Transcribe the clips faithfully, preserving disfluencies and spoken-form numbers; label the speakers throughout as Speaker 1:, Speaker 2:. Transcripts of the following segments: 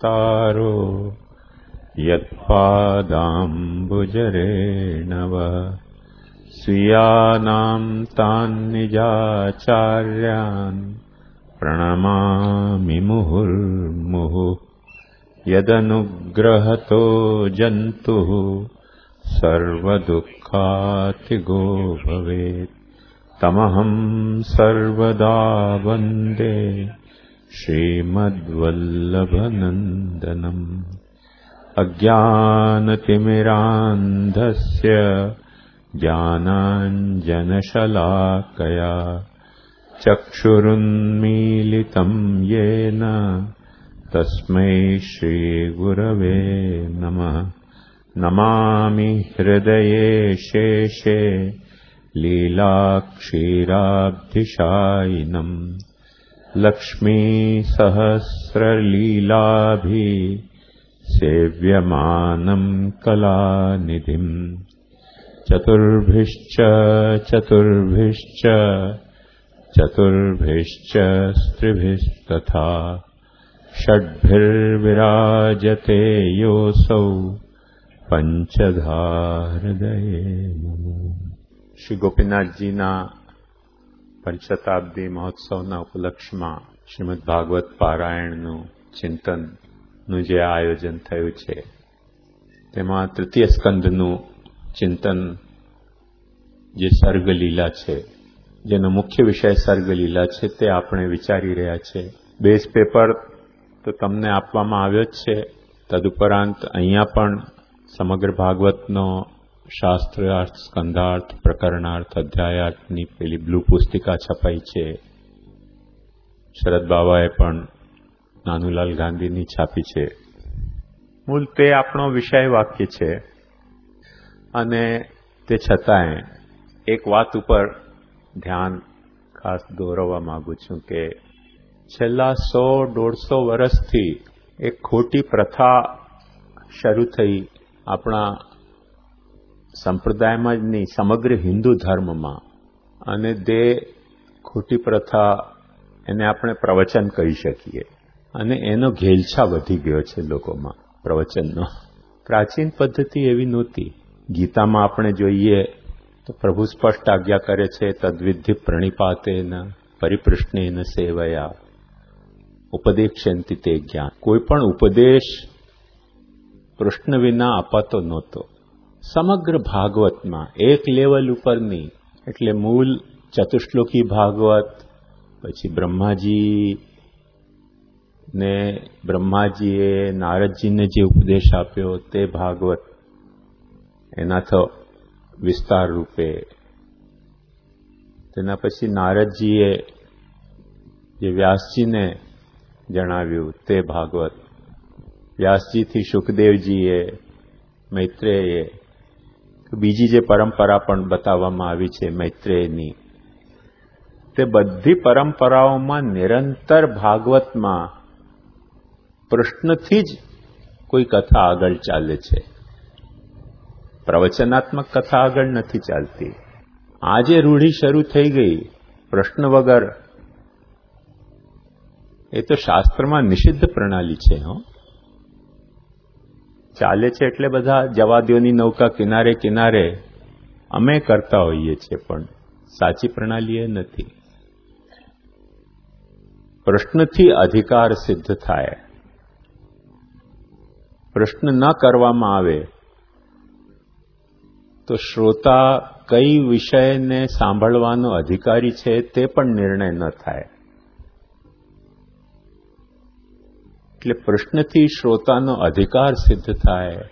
Speaker 1: विस्तारो यत्पादाम्बुजरेणव स्वीयानां तान् निजाचार्यान् प्रणमामि मुहुर्मुहुः यदनुग्रहतो जन्तुः सर्वदुःखातिगो भवेत् तमहं सर्वदा वन्दे श्रीमद्वल्लभनन्दनम् अज्ञानतिमिरान्धस्य ज्ञानाञ्जनशलाकया चक्षुरुन्मीलितं येन तस्मै श्रीगुरवे नमः। नमामि हृदये शेषे लीलाक्षीराब्धिशायिनम् लक्ष्मीसहस्रलीलाभिः सेव्यमानं कलानिधिम् चतुर्भिश्च चतुर्भिश्च चतुर्भिश्च स्त्रिभिस्तथा षड्भिर्विराजते योऽसौ पंचधा हृदये नमो। श्री गोपीनाथजीना पंचशताब्दी महोत्सवના ઉપલક્ષમાં શ્રીમદ ભાગવત પારાયણનું ચિંતનનું જે આયોજન થયું છે તેમાં તૃતીય સ્કંદનું ચિંતન જે સર્ગલીલા છે, જેનો મુખ્ય વિષય સર્ગલીલા છે, તે આપણે વિચારી રહ્યા છે. બેઝ પેપર તો તમને આપવામાં આવ્યો જ છે. તદુપરાંત અહીંયા પણ સમગ્ર ભાગવતનો શાસ્ત્રાર્થ, સ્કંધાર્થ, પ્રકરણાર્થ, અધ્યાયાર્થની પેલી બ્લુ પુસ્તિકા છપાઈ છે. શરદ બાવાએ પણ નાનુલાલ ગાંધીની છાપી છે. મૂળ તે આપણો વિષય વાક્ય છે અને તે છતાંય એક વાત ઉપર ધ્યાન ખાસ દોરવા માંગુ છું કે છેલ્લા સો દોઢસો વર્ષથી એક ખોટી પ્રથા શરૂ થઈ આપણા સંપ્રદાયમાં જ નહીં, સમગ્ર હિન્દુ ધર્મમાં. અને તે ખોટી પ્રથા એને આપણે પ્રવચન કહી શકીએ અને એનો ઘેલછા વધી ગયો છે લોકોમાં પ્રવચનનો. પ્રાચીન પદ્ધતિ એવી નહોતી. ગીતામાં આપણે જોઈએ તો પ્રભુ સ્પષ્ટ આજ્ઞા કરે છે, તદ્વિધિ પ્રણિપાતેન પરિપૃષ્ણેન સેવયા ઉપદેક્ષ્યંતિ તે જ્ઞાન. કોઈ પણ ઉપદેશ પ્રશ્ન વિના અપાતો નહોતો. સમગ્ર ભાગવતમાં એક લેવલ ઉપરની, એટલે મૂળ ચતુશ્લોકી ભાગવત, પછી બ્રહ્માજી ને બ્રહ્માજીએ નારદજીને જે ઉપદેશ આપ્યો તે ભાગવત, એના તો વિસ્તાર રૂપે. તેના પછી નારદજીએ જે વ્યાસજીને જણાવ્યું તે ભાગવત, વ્યાસજીથી શુકદેવજીએ, મૈત્રેયે, બીજી જે પરંપરા પણ બતાવવામાં આવી છે મૈત્રેયની, તે બધી પરંપરાઓમાં નિરંતર ભાગવતમાં પ્રશ્નથી જ કોઈ કથા આગળ ચાલે છે. પ્રવચનાત્મક કથા આગળ નથી ચાલતી. આ જે રૂઢી શરૂ થઈ ગઈ પ્રશ્ન વગર, એ તો શાસ્ત્રમાં નિષિદ્ધ પ્રણાલી છે. હો, ચાલે છે એટલે બધા જવાદીઓની નૌકા કિનારે કિનારે અમે કરતા હોઈએ છીએ, પણ સાચી પ્રણાલી એ નથી. પ્રશ્નથી અધિકાર સિદ્ધ થાય. પ્રશ્ન ન કરવામાં આવે તો શ્રોતા કઈ વિષયને સાંભળવાનો અધિકારી છે તે પણ નિર્ણય ન થાય. એટલે પ્રશ્નથી શ્રોતાનો અધિકાર સિદ્ધ થાય,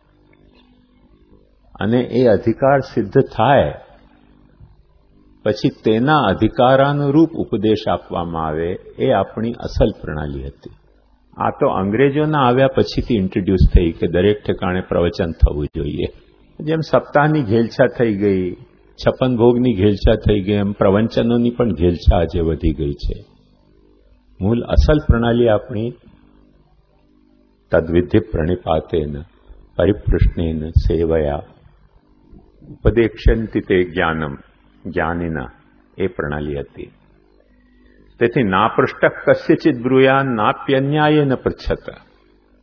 Speaker 1: અને એ અધિકાર સિદ્ધ થાય પછી તેના અધિકારાનુરૂપ ઉપદેશ આપવામાં આવે, એ આપણી અસલ પ્રણાલી હતી. આ તો અંગ્રેજોના આવ્યા પછીથી ઇન્ટ્રોડ્યુસ થઈ કે દરેક ઠેકાણે પ્રવચન થવું જોઈએ. જેમ સપ્તાહની ઘેલછા થઈ ગઈ, છપ્પન ભોગની ઘેલછા થઈ ગઈ, એમ પ્રવચનોની પણ ઘેલછા આજે વધી ગઈ છે. મૂળ અસલ પ્રણાલી આપણી તદ્વિધિ પ્રણિપાતેન પરિપૃષ્ણેન સેવયા ઉપદેક્ષ્યંતિ તે જ્ઞાનમ જ્ઞાનિના, એ પ્રણાલી હતી. તેથી ના પૃષ્ઠ કસ્યચિત બ્રુયા નાપ્યન્યાય ન પૃચ્છત.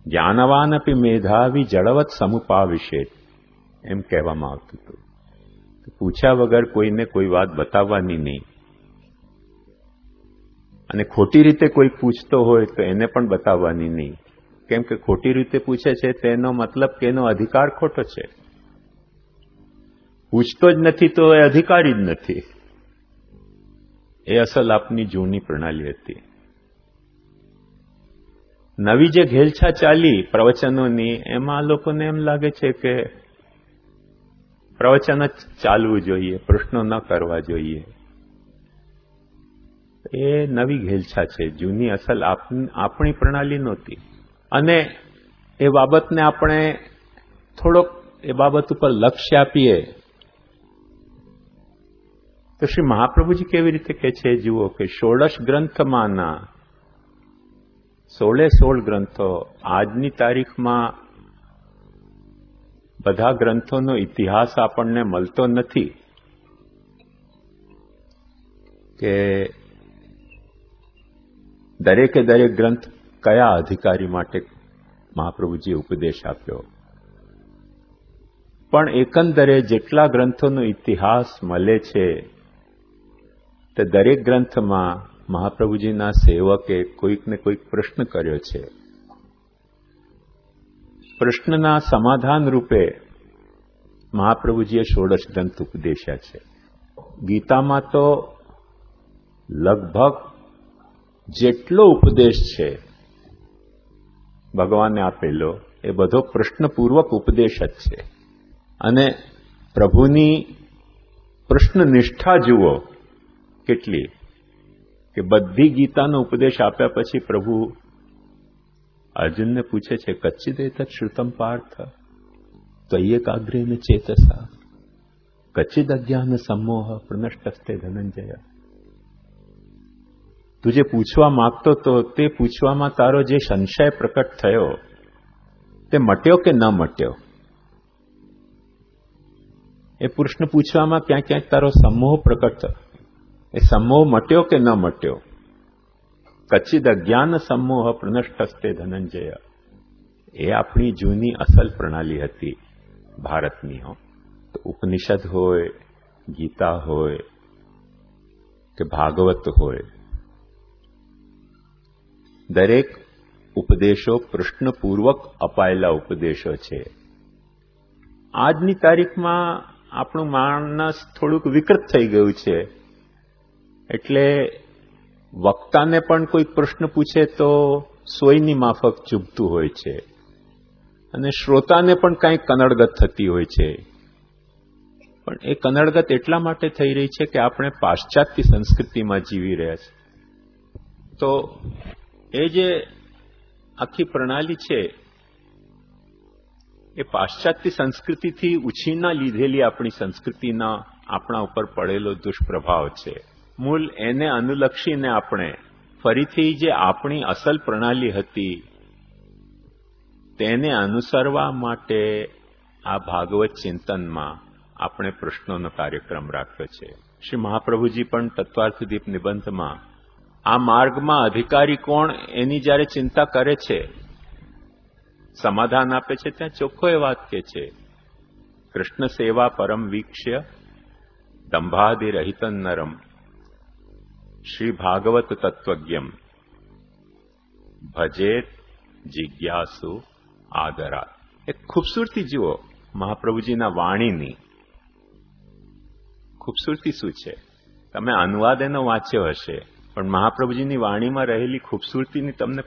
Speaker 1: જ્ઞાનવાન અપી મેધાવી જળવત સમુપાવિશેત એમ કહેવામાં આવતું હતું. પૂછ્યા વગર કોઈને કોઈ વાત બતાવવાની નહીં, અને ખોટી રીતે કોઈ પૂછતો હોય તો એને પણ બતાવવાની નહીં, કેમ કે ખોટી રીતે પૂછે છે તેનો મતલબ કે એનો અધિકાર ખોટો છે. પૂછતો જ નથી તો એ અધિકારી જ નથી. એ અસલ આપની જૂની પ્રણાલી હતી. નવી જે ઘેલછા ચાલી પ્રવચનોની, એમાં લોકોને એમ લાગે છે કે પ્રવચન જ ચાલવું જોઈએ, પ્રશ્નો ન કરવા જોઈએ. એ નવી ઘેલછા છે, જૂની અસલ આપણી પ્રણાલી નહોતી. અને એ બાબતને આપણે થોડોક એ બાબત ઉપર લક્ષ્ય આપીએ તો શ્રી મહાપ્રભુજી કેવી રીતે કહે છે, જુઓ કે ષોડશ ગ્રંથમાંના સોળે સોળ ગ્રંથો, આજની તારીખમાં બધા ગ્રંથોનો ઇતિહાસ આપણને મળતો નથી કે દરેકે દરેક ગ્રંથ કયા અધિકારી માટે મહાપ્રભુજીએ ઉપદેશ આપ્યો. પણ એકંદરે જેટલા ગ્રંથોનો ઇતિહાસ મળે છે તે દરેક ગ્રંથમાં મહાપ્રભુજીના સેવકે કોઈક ને કોઈક પ્રશ્ન કર્યો છે. પ્રશ્નના સમાધાન રૂપે મહાપ્રભુજીએ ષોડશ ગ્રંથ ઉપદેશ્યા છે. ગીતામાં તો લગભગ જેટલો ઉપદેશ છે ભગવાને આપેલો એ બધો પ્રશ્નપૂર્વક ઉપદેશ જ છે. અને પ્રભુની પ્રશ્ન નિષ્ઠા જુઓ કેટલી, કે બધી ગીતાનો ઉપદેશ આપ્યા પછી પ્રભુ અર્જુનને પૂછે છે, કચ્ચિદેતત શ્રુતમ પાર્થ ત્વય્યેકાગ્રેન ચેતસા કચ્ચિદ અજ્ઞાન સમોહ પ્રનષ્ટસ્તે ધનંજય. તું જે પૂછવા માંગતો તો તે પૂછવામાં તારો જે સંશય પ્રકટ થયો તે મટ્યો કે ન મટ્યો? એ પ્રશ્ન પૂછવામાં ક્યાંક ક્યાંક તારો સમોહ પ્રકટ થયો, એ સમોહ મટ્યો કે ન મટ્યો? કચ્ચિદ અજ્ઞાન સમોહ પ્રનષ્ટસ્તે ધનંજય. એ આપણી જૂની અસલ પ્રણાલી હતી ભારતની. હો તો ઉપનિષદ હોય, ગીતા હોય કે ભાગવત હોય, દરેક ઉપદેશો પ્રશ્નપૂર્વક અપાયેલા ઉપદેશો છે. આજની તારીખમાં આપણું માનસ થોડુંક વિકૃત થઈ ગયું છે, એટલે વક્તાને પણ કોઈ પ્રશ્ન પૂછે તો સોયની માફક ચૂભતું હોય છે, અને શ્રોતાને પણ કંઈક કનડગત થતી હોય છે. પણ એ કનડગત એટલા માટે થઈ રહી છે કે આપણે પાશ્ચાત્ય સંસ્કૃતિમાં જીવી રહ્યા છીએ. તો એ જે આખી પ્રણાલી છે એ પાશ્ચાત્ય સંસ્કૃતિથી ઉછીના લીધેલી આપણી સંસ્કૃતિના આપણા ઉપર પડેલો દુષ્પ્રભાવ છે. મૂળ એને અનુલક્ષીને આપણે ફરીથી જે આપણી અસલ પ્રણાલી હતી તેને અનુસરવા માટે આ ભાગવત ચિંતનમાં આપણે પ્રશ્નોનો કાર્યક્રમ રાખ્યો છે. શ્રી મહાપ્રભુજી પણ તત્વાર્થદીપ નિબંધમાં આ માર્ગમાં અધિકારી કોણ એની જ્યારે ચિંતા કરે છે, સમાધાન આપે છે, ત્યાં ચોખ્ખો એ વાત કે છે, કૃષ્ણ સેવા પરમ વીક્ષ્ય દંભાદિરહિતં નરમ શ્રી ભાગવત તત્વજ્ઞમ ભજેત જિજ્ઞાસુ આદરા. એક ખૂબસૂરતી જુઓ મહાપ્રભુજીના વાણીની. ખૂબસૂરતી શું છે? તમે અનુવાદ એનો વાંચ્યો હશે, પણ મહાપ્રભુજીની વાણીમાં રહેલી ખૂબસૂરતીની તમને